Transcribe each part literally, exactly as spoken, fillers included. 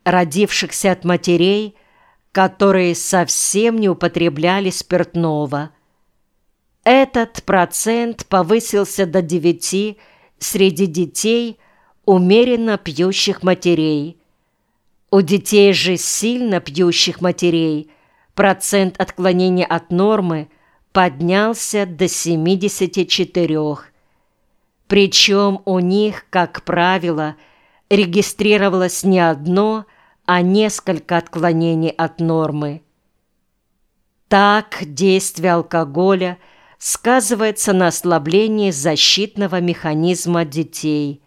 родившихся от матерей, которые совсем не употребляли спиртного. Этот процент повысился до девяти среди детей, умеренно пьющих матерей. У детей же сильно пьющих матерей процент отклонения от нормы поднялся до семидесяти четырёх. Причем у них, как правило, регистрировалось не одно, а несколько отклонений от нормы. Так действие алкоголя сказывается на ослаблении защитного механизма детей.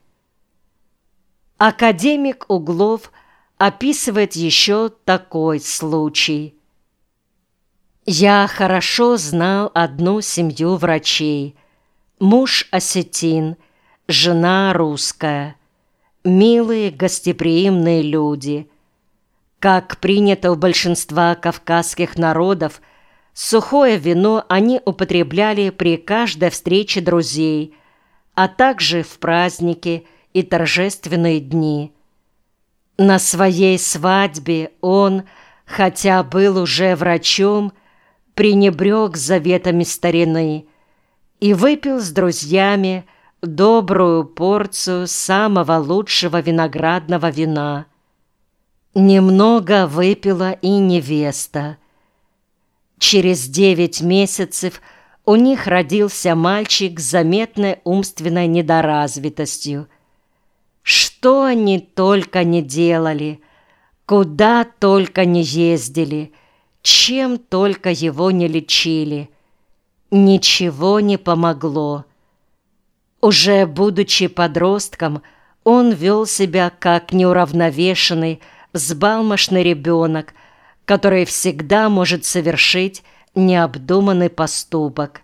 Академик Углов описывает еще такой случай. «Я хорошо знал одну семью врачей. Муж осетин, жена русская. Милые, гостеприимные люди. Как принято у большинства кавказских народов, сухое вино они употребляли при каждой встрече друзей, а также в праздники и торжественные дни. На своей свадьбе он, хотя был уже врачом, пренебрег заветами старины и выпил с друзьями добрую порцию самого лучшего виноградного вина. Немного выпила и невеста. Через девять месяцев у них родился мальчик с заметной умственной недоразвитостью. Что они только не делали, куда только не ездили, чем только его не лечили. Ничего не помогло. Уже будучи подростком, он вел себя как неуравновешенный, взбалмошный ребенок, который всегда может совершить необдуманный поступок.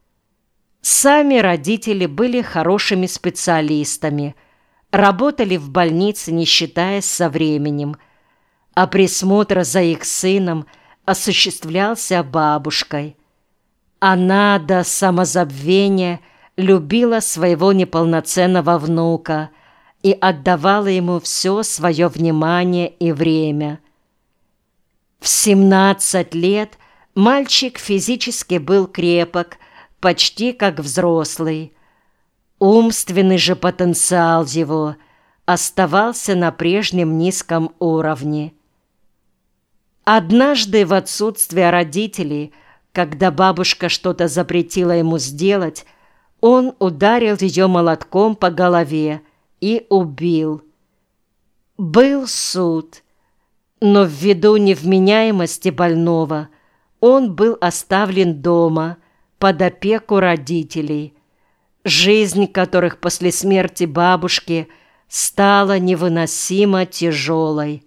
Сами родители были хорошими специалистами, работали в больнице, не считаясь со временем, а присмотр за их сыном осуществлялся бабушкой. Она до самозабвения любила своего неполноценного внука и отдавала ему все свое внимание и время. В семнадцать лет мальчик физически был крепок, почти как взрослый. Умственный же потенциал его оставался на прежнем низком уровне. Однажды в отсутствие родителей, когда бабушка что-то запретила ему сделать, он ударил ее молотком по голове и убил. Был суд, но ввиду невменяемости больного он был оставлен дома под опеку родителей, жизнь которых после смерти бабушки стала невыносимо тяжелой.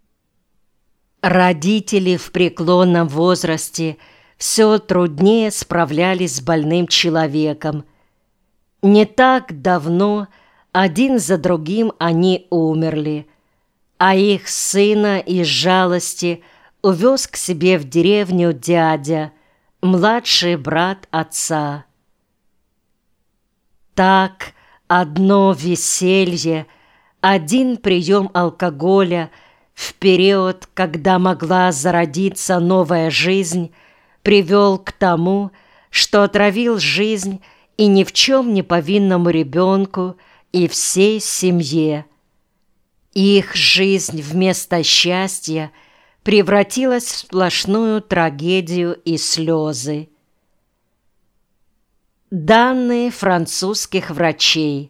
Родители в преклонном возрасте все труднее справлялись с больным человеком. Не так давно один за другим они умерли, а их сына из жалости увез к себе в деревню дядя, младший брат отца. Так одно веселье, один прием алкоголя в период, когда могла зародиться новая жизнь, привел к тому, что отравил жизнь и ни в чем не повинному ребенку и всей семье. Их жизнь вместо счастья превратилась в сплошную трагедию и слезы. Данные французских врачей.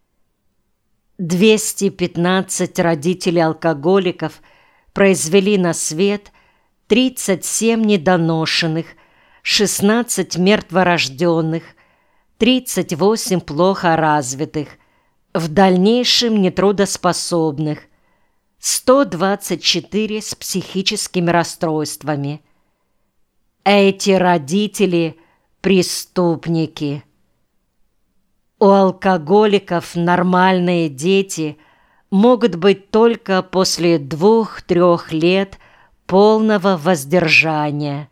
двести пятнадцать родителей-алкоголиков произвели на свет тридцать семь недоношенных, шестнадцать мертворожденных, тридцать восемь плохо развитых, в дальнейшем нетрудоспособных, сто двадцать четыре с психическими расстройствами. Эти родители – преступники. У алкоголиков нормальные дети могут быть только после двух-трех лет полного воздержания.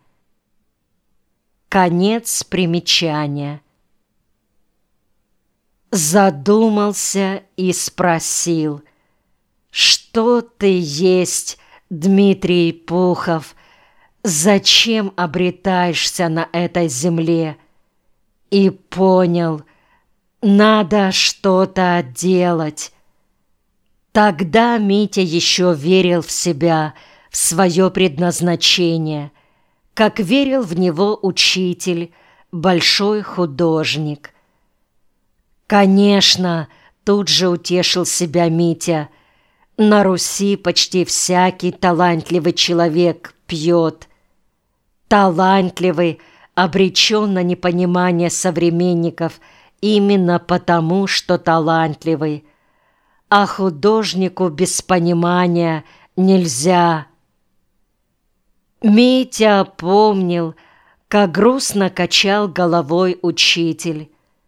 Конец примечания. Задумался и спросил, Что ты есть, Дмитрий Пухов? Зачем обретаешься на этой земле? И понял, надо что-то делать. Тогда Митя еще верил в себя, в свое предназначение, как верил в него учитель, большой художник. Конечно, тут же утешил себя Митя, на Руси почти всякий талантливый человек пьет. Талантливый обречен на непонимание современников именно потому, что талантливый, а художнику без понимания нельзя. Митя помнил, как грустно качал головой учитель.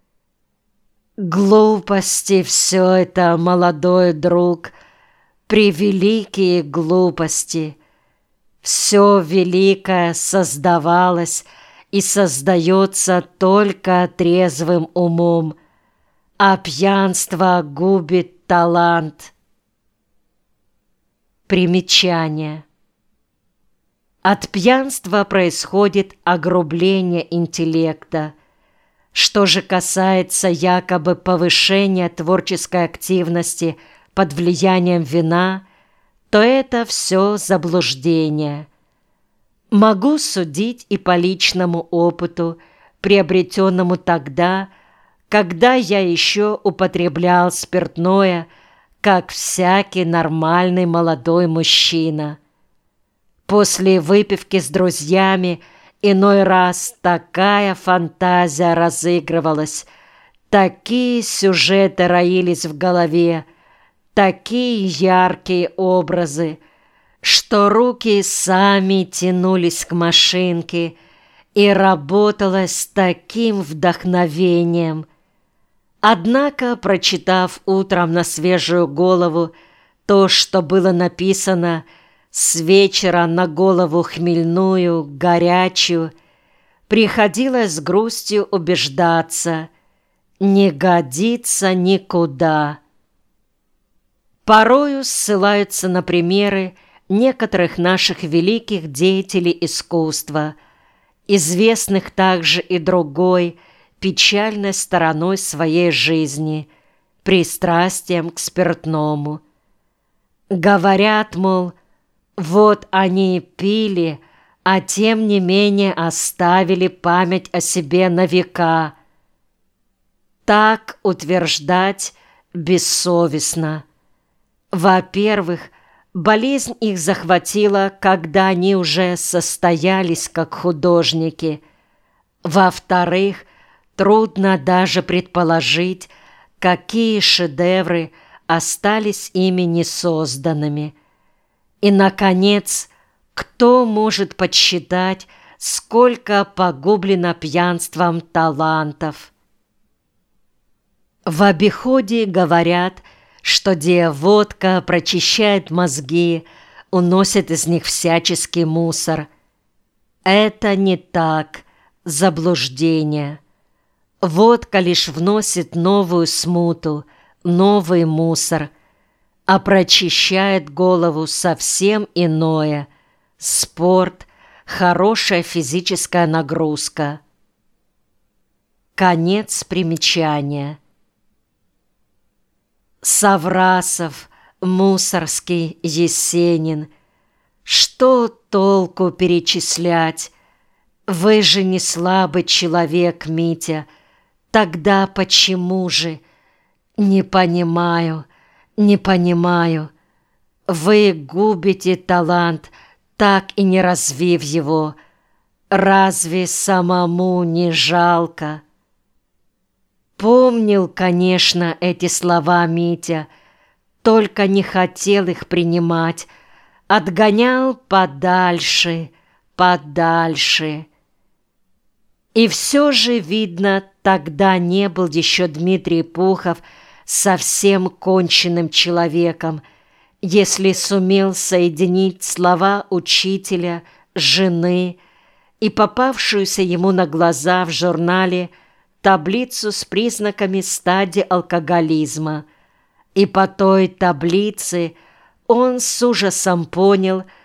Глупости все это, молодой друг, превеликие глупости. Все великое создавалось и создается только трезвым умом, а пьянство губит талант. Примечание. От пьянства происходит огрубление интеллекта. Что же касается якобы повышения творческой активности под влиянием вина, то это все заблуждение. Могу судить и по личному опыту, приобретенному тогда, когда я еще употреблял спиртное, как всякий нормальный молодой мужчина. После выпивки с друзьями иной раз такая фантазия разыгрывалась, такие сюжеты роились в голове, такие яркие образы, что руки сами тянулись к машинке и работалось с таким вдохновением. Однако, прочитав утром на свежую голову то, что было написано с вечера на голову хмельную, горячую, приходилось с грустью убеждаться: не годится никуда. Порою ссылаются на примеры некоторых наших великих деятелей искусства, известных также и другой, печальной стороной своей жизни, пристрастием к спиртному. Говорят, мол, вот они пили, а тем не менее оставили память о себе на века. Так утверждать бессовестно. Во-первых, болезнь их захватила, когда они уже состоялись как художники. Во-вторых, трудно даже предположить, какие шедевры остались ими несозданными. И, наконец, кто может подсчитать, сколько погублено пьянством талантов? В обиходе говорят, что где водка прочищает мозги, уносит из них всяческий мусор. Это не так, заблуждение. Водка лишь вносит новую смуту, новый мусор, а прочищает голову совсем иное – спорт, хорошая физическая нагрузка. Конец примечания. Саврасов, Мусорский, Есенин. Что толку перечислять? Вы же не слабый человек, Митя. Тогда почему же? Не понимаю, не понимаю. Вы губите талант, так и не развив его. Разве самому не жалко? Помнил, конечно, эти слова Митя, только не хотел их принимать, отгонял подальше, подальше. И все же, видно, тогда не был еще Дмитрий Пухов совсем конченным человеком, если сумел соединить слова учителя, жены и попавшуюся ему на глаза в журнале таблицу с признаками стадии алкоголизма, и по той таблице Он с ужасом понял,